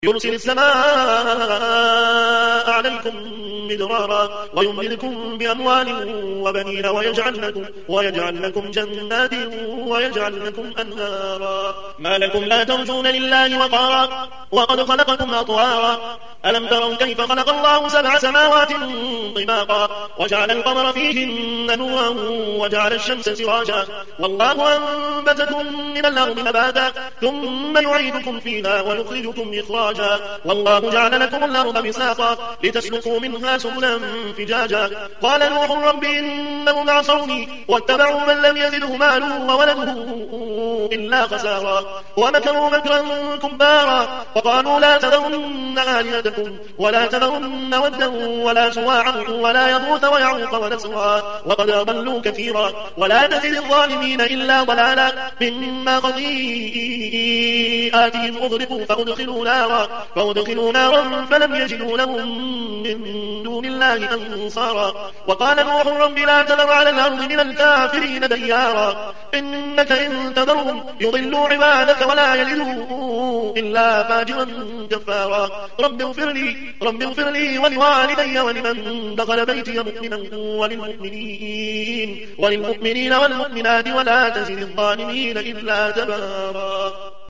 يرسل السماء عليكم مدرارا ويمددكم بأموال وبنين ويجعل لكم جنات ويجعل لكم أنهارا ما لكم لا ترجون لله وقارا وقد خلقكم أطوارا ألم تروا كيف خلق الله 7 سماوات طباقا وجعل القمر فيهن نورا وجعل الشمس سراجا والله أنبتكم من الأرض نباتا ثم يعيدكم فيها ويخرجكم إخراجا والله جعل لكم الأرض بساطا لتسلكوا منها سبلا فجاجا قال نوح رب إنهم عصوني واتبعوا من لم يزده ماله وولده إلا خسارا ومكروا مكرا كبارا وقالوا لا تذرن آلهتكم ولا تذرن ودا ولا سواعا ولا يغوث ويعوق ونسرا وقد أضلوا كثيرا ولا تزد الظالمين إلا ضلالا مما خطيئاتهم أغرقوا فأدخلوا نارا فلم يجدوا لهم من دون الله أنصارا وقال نوح رب لا تذر على الأرض من الكافرين ديارا إنك إن تذرهم يضلوا عبادك ولا يلدوا إلا فاجرا كفارا رب اغفر لي ولوالدي ولمن دخل بيتي مؤمنا وللمؤمنين والمؤمنات ولا تزد الظالمين إلا تبارا.